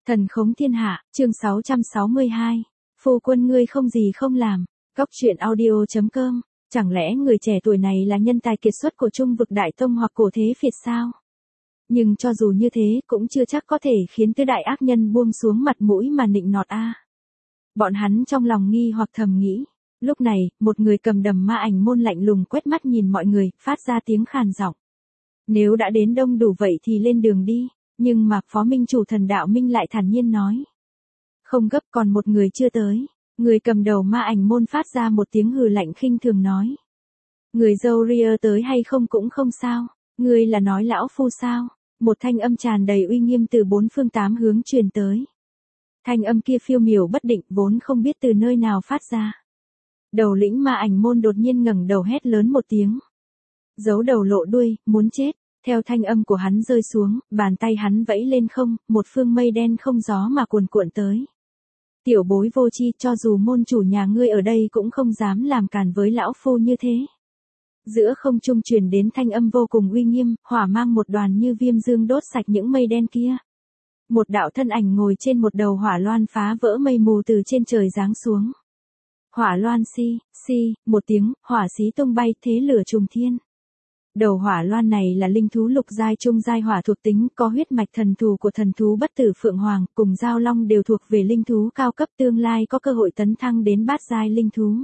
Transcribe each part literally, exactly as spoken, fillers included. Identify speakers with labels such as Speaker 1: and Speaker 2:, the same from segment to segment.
Speaker 1: Thần khống thiên hạ, chương sáu trăm sáu mươi hai. Phu quân ngươi không gì không làm. Góc truyện audio.com. Chẳng lẽ người trẻ tuổi này là nhân tài kiệt xuất của Trung vực Đại Tông hoặc cổ thế Việt sao? Nhưng cho dù như thế cũng chưa chắc có thể khiến tứ đại ác nhân buông xuống mặt mũi mà nịnh nọt a. Bọn hắn trong lòng nghi hoặc thầm nghĩ. Lúc này, một người cầm đầm ma ảnh môn lạnh lùng quét mắt nhìn mọi người, phát ra tiếng khàn giọng. Nếu đã đến đông đủ vậy thì lên đường đi. Nhưng mà Phó Minh chủ Thần Đạo Minh lại thản nhiên nói. Không gấp, còn một người chưa tới. Người cầm đầu ma ảnh môn phát ra một tiếng hừ lạnh khinh thường nói. Người dâu ria tới hay không cũng không sao. Người là nói lão phu sao? Một thanh âm tràn đầy uy nghiêm từ bốn phương tám hướng truyền tới. Thanh âm kia phiêu miểu bất định vốn không biết từ nơi nào phát ra. Đầu lĩnh ma ảnh môn đột nhiên ngẩng đầu hét lớn một tiếng. Giấu đầu lộ đuôi, muốn chết. Theo thanh âm của hắn rơi xuống, bàn tay hắn vẫy lên không, một phương mây đen không gió mà cuồn cuộn tới. Tiểu bối vô chi, cho dù môn chủ nhà ngươi ở đây cũng không dám làm càn với lão phu như thế. Giữa không trung truyền đến thanh âm vô cùng uy nghiêm, hỏa mang một đoàn như viêm dương đốt sạch những mây đen kia. Một đạo thân ảnh ngồi trên một đầu hỏa loan phá vỡ mây mù từ trên trời giáng xuống. Hỏa loan si, si, một tiếng, hỏa xí tung bay thế lửa trùng thiên. Đầu hỏa loan này là linh thú lục giai trung giai hỏa thuộc tính, có huyết mạch thần thù của thần thú bất tử phượng hoàng, cùng giao long đều thuộc về linh thú cao cấp, tương lai có cơ hội tấn thăng đến bát giai linh thú.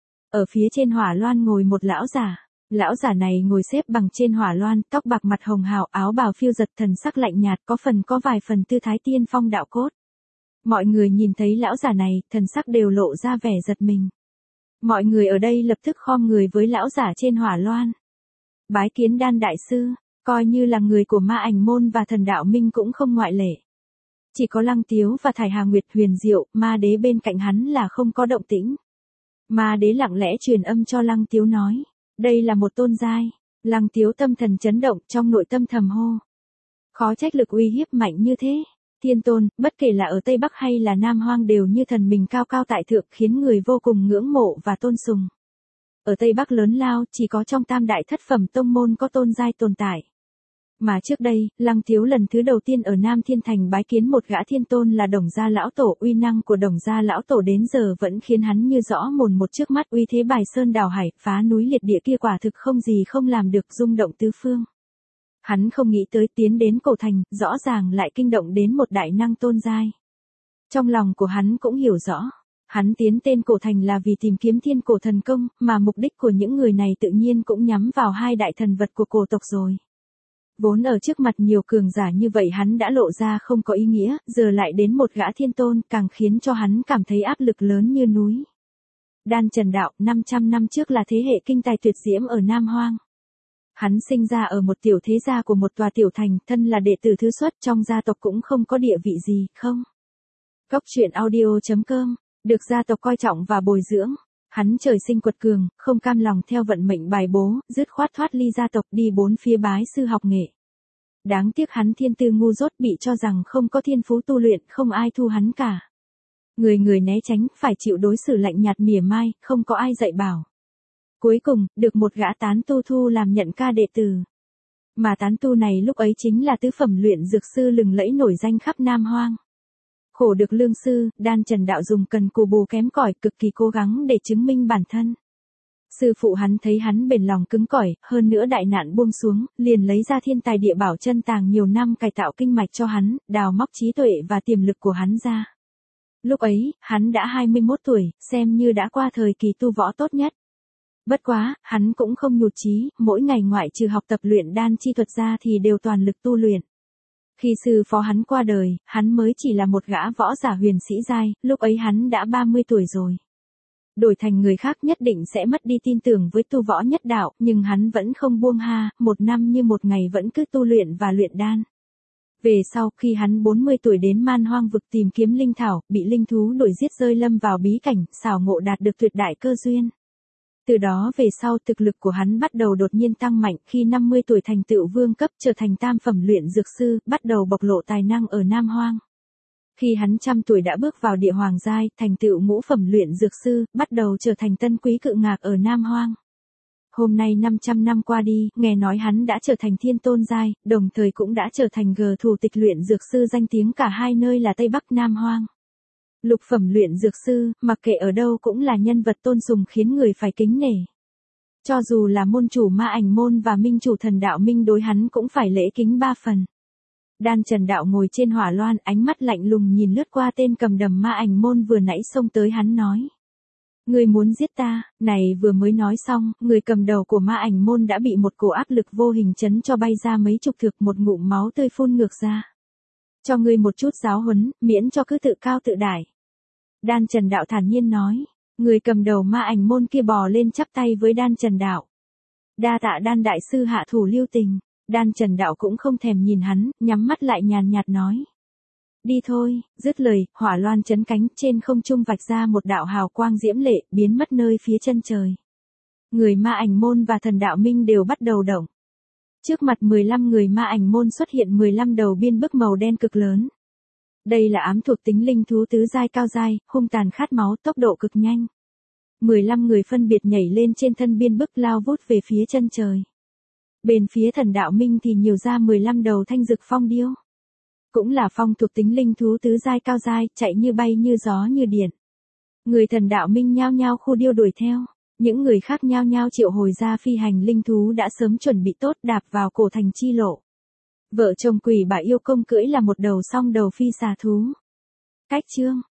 Speaker 1: Ở phía trên hỏa loan ngồi một lão giả. Lão giả này ngồi xếp bằng trên hỏa loan, tóc bạc mặt hồng hào, áo bào phiêu giật, thần sắc lạnh nhạt, có phần có vài phần tư thái tiên phong đạo cốt. Mọi người nhìn thấy lão giả này, thần sắc đều lộ ra vẻ giật mình. Mọi người ở đây lập tức khom người với lão giả trên hỏa loan. Bái kiến Đan đại sư, coi như là người của ma ảnh môn và Thần Đạo Minh cũng không ngoại lệ. Chỉ có Lăng Tiếu và Thải Hà Nguyệt huyền diệu, ma đế bên cạnh hắn là không có động tĩnh. Ma đế lặng lẽ truyền âm cho Lăng Tiếu nói, đây là một tôn giai. Lăng Tiếu tâm thần chấn động, trong nội tâm thầm hô. Khó trách lực uy hiếp mạnh như thế. Thiên tôn, bất kể là ở Tây Bắc hay là Nam Hoang đều như thần mình cao cao tại thượng, khiến người vô cùng ngưỡng mộ và tôn sùng. Ở Tây Bắc lớn lao, chỉ có trong tam đại thất phẩm tông môn có tôn giai tồn tại. Mà trước đây, Lăng Tiếu lần thứ đầu tiên ở Nam Thiên Thành bái kiến một gã thiên tôn là Đồng Gia Lão Tổ, uy năng của Đồng Gia Lão Tổ đến giờ vẫn khiến hắn như rõ mồn một trước mắt, uy thế bài sơn đảo hải, phá núi liệt địa kia quả thực không gì không làm được, rung động tứ phương. Hắn không nghĩ tới tiến đến cổ thành, rõ ràng lại kinh động đến một đại năng tôn giai. Trong lòng của hắn cũng hiểu rõ. Hắn tiến tên cổ thành là vì tìm kiếm thiên cổ thần công, mà mục đích của những người này tự nhiên cũng nhắm vào hai đại thần vật của cổ tộc rồi. Vốn ở trước mặt nhiều cường giả như vậy hắn đã lộ ra không có ý nghĩa, giờ lại đến một gã thiên tôn càng khiến cho hắn cảm thấy áp lực lớn như núi. Đan Trần Đạo, năm trăm năm trước là thế hệ kinh tài tuyệt diễm ở Nam Hoang. Hắn sinh ra ở một tiểu thế gia của một tòa tiểu thành, thân là đệ tử thứ xuất, trong gia tộc cũng không có địa vị gì, không. Góc truyện audio.com. Được gia tộc coi trọng và bồi dưỡng, hắn trời sinh quật cường, không cam lòng theo vận mệnh bài bố, dứt khoát thoát ly gia tộc đi bốn phía bái sư học nghệ. Đáng tiếc hắn thiên tư ngu dốt, bị cho rằng không có thiên phú tu luyện, không ai thu hắn cả. Người người né tránh, phải chịu đối xử lạnh nhạt mỉa mai, không có ai dạy bảo. Cuối cùng, được một gã tán tu thu làm nhận ca đệ tử. Mà tán tu này lúc ấy chính là tứ phẩm luyện dược sư lừng lẫy nổi danh khắp Nam Hoang. Khổ được lương sư, Đan Trần Đạo dùng cần cù bù kém cỏi, cực kỳ cố gắng để chứng minh bản thân. Sư phụ hắn thấy hắn bền lòng cứng cỏi, hơn nữa đại nạn buông xuống, liền lấy ra thiên tài địa bảo chân tàng nhiều năm cải tạo kinh mạch cho hắn, đào móc trí tuệ và tiềm lực của hắn ra. Lúc ấy, hắn đã hai mươi mốt tuổi, xem như đã qua thời kỳ tu võ tốt nhất. Bất quá, hắn cũng không nhụt chí, mỗi ngày ngoại trừ học tập luyện đan chi thuật ra thì đều toàn lực tu luyện. Khi sư phó hắn qua đời, hắn mới chỉ là một gã võ giả huyền sĩ giai, lúc ấy hắn đã ba mươi tuổi rồi. Đổi thành người khác nhất định sẽ mất đi tin tưởng với tu võ nhất đạo, nhưng hắn vẫn không buông ha, một năm như một ngày vẫn cứ tu luyện và luyện đan. Về sau, khi hắn bốn mươi tuổi đến Man Hoang vực tìm kiếm linh thảo, bị linh thú đuổi giết rơi lâm vào bí cảnh, xảo ngộ đạt được tuyệt đại cơ duyên. Từ đó về sau thực lực của hắn bắt đầu đột nhiên tăng mạnh, khi năm mươi tuổi thành tựu vương cấp, trở thành tam phẩm luyện dược sư, bắt đầu bộc lộ tài năng ở Nam Hoang. Khi hắn trăm tuổi đã bước vào địa hoàng giai, thành tựu ngũ phẩm luyện dược sư, bắt đầu trở thành tân quý cự ngạc ở Nam Hoang. Hôm nay năm trăm năm qua đi, nghe nói hắn đã trở thành thiên tôn giai, đồng thời cũng đã trở thành gờ thủ tịch luyện dược sư danh tiếng cả hai nơi là Tây Bắc Nam Hoang. Lục phẩm luyện dược sư, mặc kệ ở đâu cũng là nhân vật tôn sùng khiến người phải kính nể. Cho dù là môn chủ ma ảnh môn và minh chủ thần đạo minh đối hắn cũng phải lễ kính ba phần. Đan Trần Đạo ngồi trên hỏa loan, ánh mắt lạnh lùng nhìn lướt qua tên cầm đầm ma ảnh môn vừa nãy xông tới hắn nói. Người muốn giết ta, này vừa mới nói xong, người cầm đầu của ma ảnh môn đã bị một cổ áp lực vô hình chấn cho bay ra mấy chục thước, một ngụm máu tươi phun ngược ra. Cho ngươi một chút giáo huấn, miễn cho cứ tự cao tự đại. Đan Trần Đạo thản nhiên nói. Người cầm đầu ma ảnh môn kia bò lên chắp tay với Đan Trần Đạo. Đa tạ Đan đại sư hạ thủ lưu tình. Đan Trần Đạo cũng không thèm nhìn hắn, nhắm mắt lại nhàn nhạt nói. Đi thôi, dứt lời, hỏa loan chấn cánh, trên không trung vạch ra một đạo hào quang diễm lệ, biến mất nơi phía chân trời. Người ma ảnh môn và thần đạo minh đều bắt đầu động. Trước mặt mười lăm người ma ảnh môn xuất hiện mười lăm đầu biên bức màu đen cực lớn. Đây là ám thuộc tính linh thú tứ giai cao giai, hung tàn khát máu, tốc độ cực nhanh. mười lăm người phân biệt nhảy lên trên thân biên bức lao vút về phía chân trời. Bên phía thần đạo minh thì nhiều ra mười lăm đầu thanh dực phong điêu. Cũng là phong thuộc tính linh thú tứ giai cao giai, chạy như bay như gió như điện. Người thần đạo minh nhao nhao khu điêu đuổi theo. Những người khác nhao nhao triệu hồi ra phi hành linh thú đã sớm chuẩn bị tốt đạp vào cổ thành chi lộ. Vợ chồng quỷ bà yêu công cưỡi là một đầu song đầu phi xà thú. Cách chương